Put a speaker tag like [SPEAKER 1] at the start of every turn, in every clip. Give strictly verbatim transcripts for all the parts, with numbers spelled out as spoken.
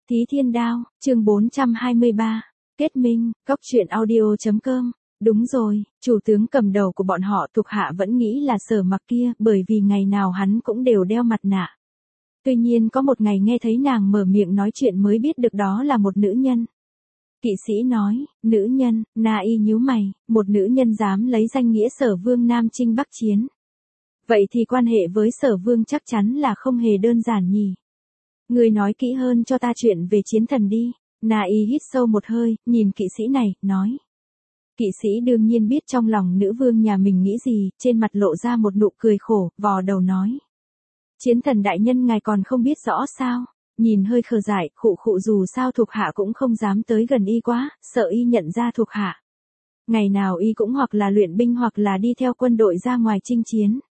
[SPEAKER 1] Thí Thiên Đao, chương bốn trăm hai mươi ba. Kết minh, cốc truyện audio chấm com. Đúng rồi, chủ tướng cầm đầu của bọn họ thuộc hạ vẫn nghĩ là Sở Mặc kia, bởi vì ngày nào hắn cũng đều đeo mặt nạ. Tuy nhiên có một ngày nghe thấy nàng mở miệng nói chuyện mới biết được đó là một nữ nhân. Kỵ sĩ nói, nữ nhân, Na Y nhíu mày, một nữ nhân dám lấy danh nghĩa Sở Vương Nam Chinh Bắc Chiến. Vậy thì quan hệ với Sở Vương chắc chắn là không hề đơn giản nhỉ. Người nói kỹ hơn cho ta chuyện về chiến thần đi. Na Y hít sâu một hơi, nhìn kỵ sĩ này, nói. Kỵ sĩ đương nhiên biết trong lòng nữ vương nhà mình nghĩ gì, trên mặt lộ ra một nụ cười khổ, vò đầu nói. Chiến thần đại nhân ngài còn không biết rõ sao, nhìn hơi khờ dại, khụ khụ dù sao thuộc hạ cũng không dám tới gần y quá, sợ y nhận ra thuộc hạ. Ngày nào y cũng hoặc là luyện binh hoặc là đi theo quân đội ra ngoài chinh chiến.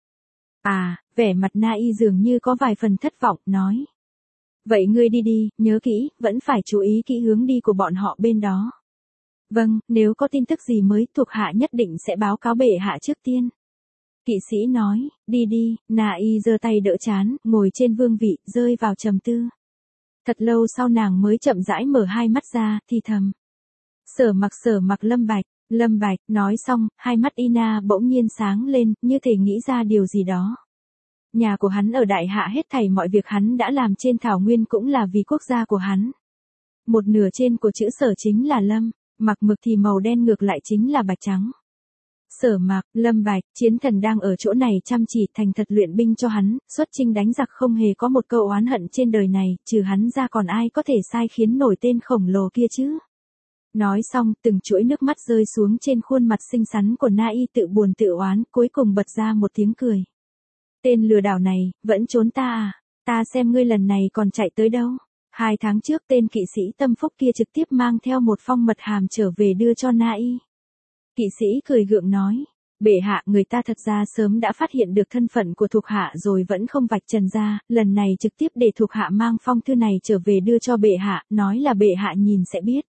[SPEAKER 1] À, vẻ mặt Na Y dường như có vài phần thất vọng, nói. Vậy ngươi đi đi, nhớ kỹ, vẫn phải chú ý kỹ hướng đi của bọn họ bên đó. Vâng, nếu có tin tức gì mới thuộc hạ nhất định sẽ báo cáo bệ hạ trước tiên. Kỵ sĩ nói, đi đi, Na Y giơ tay đỡ chán, ngồi trên vương vị, rơi vào trầm tư. Thật lâu sau nàng mới chậm rãi mở hai mắt ra, thì thầm. Sở Mặc Sở Mặc Lâm Bạch, Lâm Bạch, nói xong, hai mắt Ina bỗng nhiên sáng lên, như thể nghĩ ra điều gì đó. Nhà của hắn ở Đại Hạ hết thảy mọi việc hắn đã làm trên thảo nguyên cũng là vì quốc gia của hắn. Một nửa trên của chữ Sở chính là Lâm, Mặc mực thì màu đen ngược lại chính là bạch trắng. Sở Mặc, Lâm Bạch, chiến thần đang ở chỗ này chăm chỉ thành thật luyện binh cho hắn, xuất chinh đánh giặc không hề có một câu oán hận trên đời này, trừ hắn ra còn ai có thể sai khiến nổi tên khổng lồ kia chứ. Nói xong, từng chuỗi nước mắt rơi xuống trên khuôn mặt xinh xắn của Na Y tự buồn tự oán, cuối cùng bật ra một tiếng cười. Tên lừa đảo này, vẫn trốn ta à? Ta xem ngươi lần này còn chạy tới đâu? Hai tháng trước tên kỵ sĩ tâm phúc kia trực tiếp mang theo một phong mật hàm trở về đưa cho Na Y. Kỵ sĩ cười gượng nói, bệ hạ người ta thật ra sớm đã phát hiện được thân phận của thuộc hạ rồi vẫn không vạch trần ra, lần này trực tiếp để thuộc hạ mang phong thư này trở về đưa cho bệ hạ, nói là bệ hạ nhìn sẽ biết.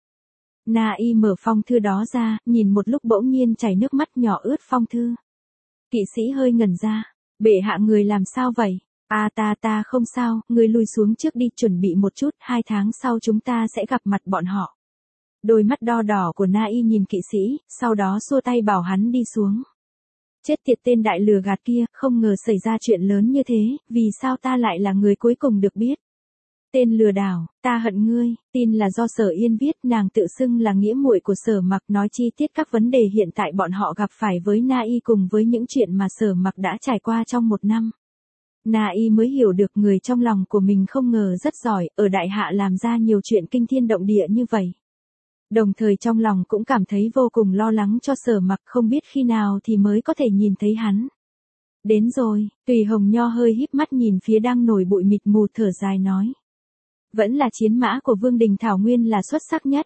[SPEAKER 1] Na Y mở phong thư đó ra, nhìn một lúc bỗng nhiên chảy nước mắt nhỏ ướt phong thư. Kỵ sĩ hơi ngẩn ra. Bệ hạ người làm sao vậy? À ta ta không sao, người lùi xuống trước đi chuẩn bị một chút, hai tháng sau chúng ta sẽ gặp mặt bọn họ. Đôi mắt đo đỏ của Na Y nhìn kỵ sĩ, sau đó xua tay bảo hắn đi xuống. Chết tiệt tên đại lừa gạt kia, không ngờ xảy ra chuyện lớn như thế, vì sao ta lại là người cuối cùng được biết? Tên lừa đảo, ta hận ngươi, tin là do Sở Yên viết, nàng tự xưng là nghĩa muội của Sở Mặc, nói chi tiết các vấn đề hiện tại bọn họ gặp phải với Na Y cùng với những chuyện mà Sở Mặc đã trải qua trong một năm. Na Y mới hiểu được người trong lòng của mình không ngờ rất giỏi, ở Đại Hạ làm ra nhiều chuyện kinh thiên động địa như vậy. Đồng thời trong lòng cũng cảm thấy vô cùng lo lắng cho Sở Mặc, không biết khi nào thì mới có thể nhìn thấy hắn. Đến rồi, Tùy Hồng Nho hơi híp mắt nhìn phía đang nổi bụi mịt mù thở dài nói. Vẫn là chiến mã của Vương Đình Thảo Nguyên là xuất sắc nhất.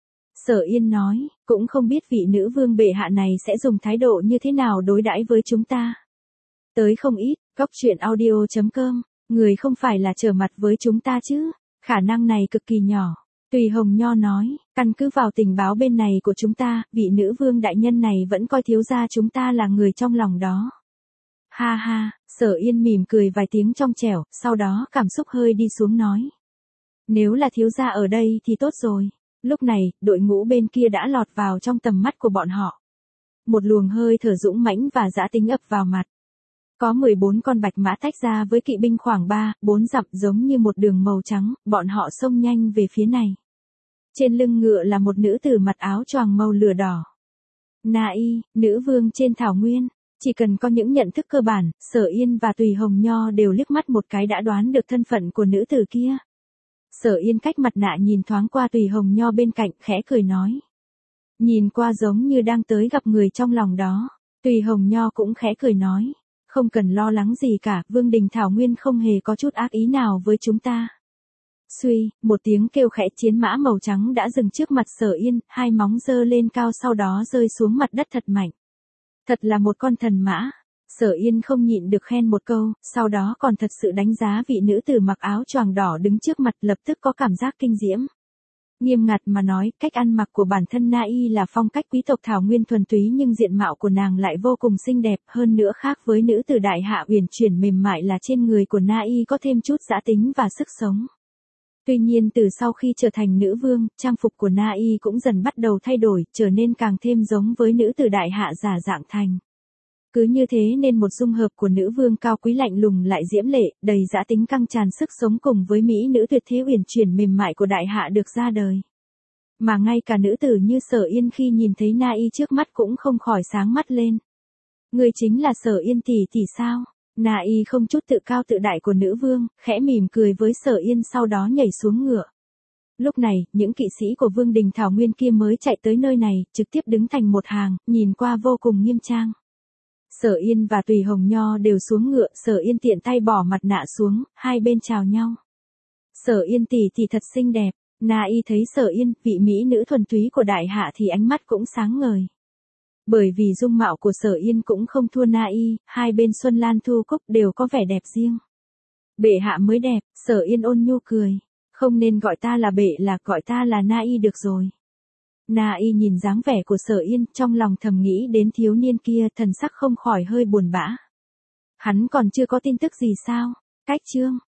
[SPEAKER 1] Sở Yên nói, cũng không biết vị nữ vương bệ hạ này sẽ dùng thái độ như thế nào đối đãi với chúng ta. Tới không ít, cốc truyện audio chấm com, người không phải là trở mặt với chúng ta chứ, khả năng này cực kỳ nhỏ. Tùy Hồng Nho nói, căn cứ vào tình báo bên này của chúng ta, vị nữ vương đại nhân này vẫn coi thiếu gia chúng ta là người trong lòng đó. Ha ha, Sở Yên mỉm cười vài tiếng trong trẻo, sau đó cảm xúc hơi đi xuống nói. Nếu là thiếu gia ở đây thì tốt rồi. Lúc này, đội ngũ bên kia đã lọt vào trong tầm mắt của bọn họ. Một luồng hơi thở dũng mãnh và dã tính ập vào mặt. Có mười bốn con bạch mã tách ra với kỵ binh khoảng ba, bốn dặm giống như một đường màu trắng, bọn họ xông nhanh về phía này. Trên lưng ngựa là một nữ tử mặc áo choàng màu lửa đỏ. Na Y, nữ vương trên thảo nguyên. Chỉ cần có những nhận thức cơ bản, Sở Yên và Tùy Hồng Nho đều liếc mắt một cái đã đoán được thân phận của nữ tử kia. Sở Yên cách mặt nạ nhìn thoáng qua Tùy Hồng Nho bên cạnh, khẽ cười nói. Nhìn qua giống như đang tới gặp người trong lòng đó. Tùy Hồng Nho cũng khẽ cười nói. Không cần lo lắng gì cả, Vương Đình Thảo Nguyên không hề có chút ác ý nào với chúng ta. Suy, một tiếng kêu khẽ, chiến mã màu trắng đã dừng trước mặt Sở Yên, hai móng giơ lên cao sau đó rơi xuống mặt đất thật mạnh. Thật là một con thần mã. Sở Yên không nhịn được khen một câu, sau đó còn thật sự đánh giá vị nữ tử mặc áo choàng đỏ đứng trước mặt, lập tức có cảm giác kinh diễm. Nghiêm ngặt mà nói, cách ăn mặc của bản thân Na Y là phong cách quý tộc thảo nguyên thuần túy nhưng diện mạo của nàng lại vô cùng xinh đẹp, hơn nữa khác với nữ tử Đại Hạ uyển chuyển mềm mại là trên người của Na Y có thêm chút dã tính và sức sống. Tuy nhiên từ sau khi trở thành nữ vương, trang phục của Na Y cũng dần bắt đầu thay đổi, trở nên càng thêm giống với nữ tử đại hạ giả dạng thành. Cứ như thế nên một dung hợp của nữ vương cao quý lạnh lùng lại diễm lệ, đầy dã tính căng tràn sức sống cùng với mỹ nữ tuyệt thế uyển chuyển mềm mại của đại hạ được ra đời. Mà ngay cả nữ tử như Sở Yên khi nhìn thấy Na Y trước mắt cũng không khỏi sáng mắt lên. Người chính là Sở Yên tỷ tỷ sao? Na Y không chút tự cao tự đại của nữ vương, khẽ mỉm cười với Sở Yên sau đó nhảy xuống ngựa. Lúc này, những kỵ sĩ của Vương Đình Thảo Nguyên kia mới chạy tới nơi này, trực tiếp đứng thành một hàng, nhìn qua vô cùng nghiêm trang. Sở Yên và Tùy Hồng Nho đều xuống ngựa, Sở Yên tiện tay bỏ mặt nạ xuống, hai bên chào nhau. Sở Yên tỷ tỷ thật xinh đẹp, Na Y thấy Sở Yên, vị mỹ nữ thuần túy của đại hạ thì ánh mắt cũng sáng ngời. Bởi vì dung mạo của Sở Yên cũng không thua Na Y, hai bên Xuân Lan Thu Cúc đều có vẻ đẹp riêng. Bệ hạ mới đẹp, Sở Yên ôn nhu cười, không nên gọi ta là bệ là gọi ta là Na Y được rồi. Na Y nhìn dáng vẻ của Sở Yên, trong lòng thầm nghĩ đến thiếu niên kia, thần sắc không khỏi hơi buồn bã. Hắn còn chưa có tin tức gì sao? Cách chương